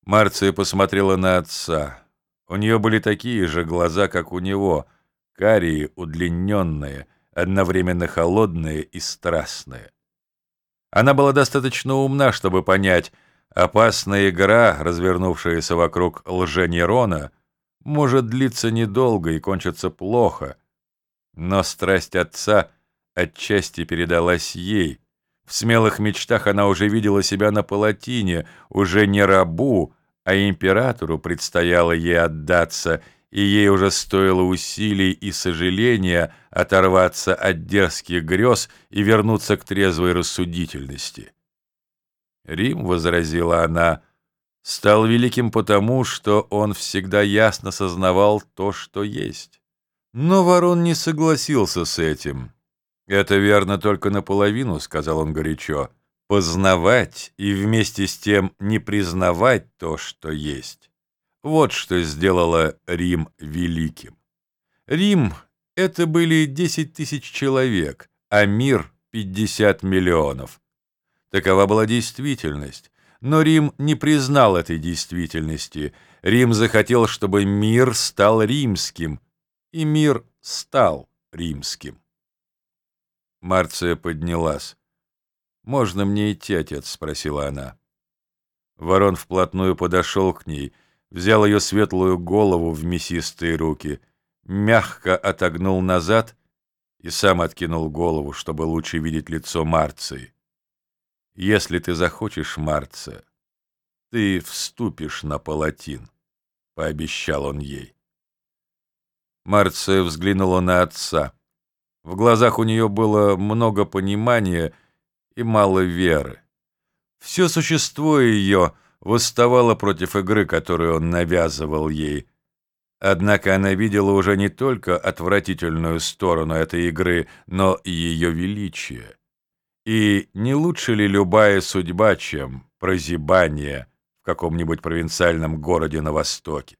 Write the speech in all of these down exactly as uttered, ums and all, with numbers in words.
Марция посмотрела на отца. У нее были такие же глаза, как у него, карие, удлиненные, одновременно холодные и страстные. Она была достаточно умна, чтобы понять, опасная игра, развернувшаяся вокруг лженерона, может длиться недолго и кончиться плохо. Но страсть отца отчасти передалась ей. В смелых мечтах она уже видела себя на палатине, уже не рабу, а императору предстояло ей отдаться, и ей уже стоило усилий и сожаления оторваться от дерзких грез и вернуться к трезвой рассудительности. Рим, возразила она, стал великим потому, что он всегда ясно сознавал то, что есть. Но Ворон не согласился с этим. «Это верно только наполовину», — сказал он горячо, — «познавать и вместе с тем не признавать то, что есть. Вот что сделало Рим великим. Рим — это были десять тысяч человек, а мир — пятьдесят миллионов. Такова была действительность. Но Рим не признал этой действительности. Рим захотел, чтобы мир стал римским, и мир стал римским. Марция поднялась. «Можно мне идти, отец?» — спросила она. Ворон вплотную подошел к ней, взял ее светлую голову в мясистые руки, мягко отогнул назад и сам откинул голову, чтобы лучше видеть лицо Марции. «Если ты захочешь, Марция, ты вступишь на палатин», — пообещал он ей. Марция взглянула на отца. В глазах у нее было много понимания и мало веры. Все существо ее восставало против игры, которую он навязывал ей. Однако она видела уже не только отвратительную сторону этой игры, но и ее величие. И не лучше ли любая судьба, чем прозябание в каком-нибудь провинциальном городе на Востоке?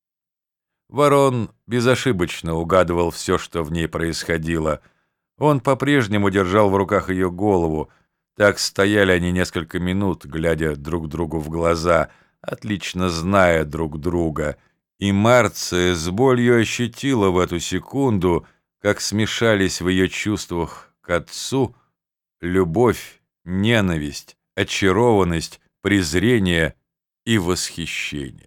Ворон безошибочно угадывал все, что в ней происходило. Он по-прежнему держал в руках ее голову. Так стояли они несколько минут, глядя друг другу в глаза, отлично зная друг друга. И Марция с болью ощутила в эту секунду, как смешались в ее чувствах к отцу любовь, ненависть, очарованность, презрение и восхищение.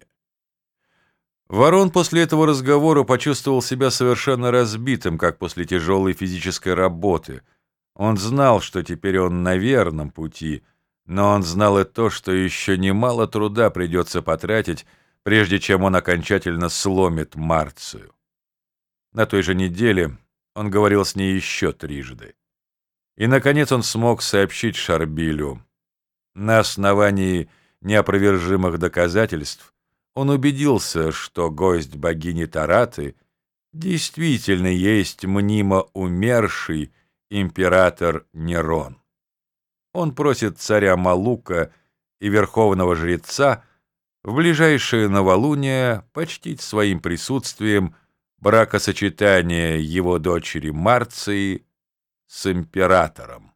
Ворон после этого разговора почувствовал себя совершенно разбитым, как после тяжелой физической работы. Он знал, что теперь он на верном пути, но он знал и то, что еще немало труда придется потратить, прежде чем он окончательно сломит Марцию. На той же неделе он говорил с ней еще трижды. И, наконец, он смог сообщить Шарбилю. На основании неопровержимых доказательств он убедился, что гость богини Тараты действительно есть мнимо умерший император Нерон. Он просит царя Малука и верховного жреца в ближайшее новолуние почтить своим присутствием бракосочетание его дочери Марции с императором.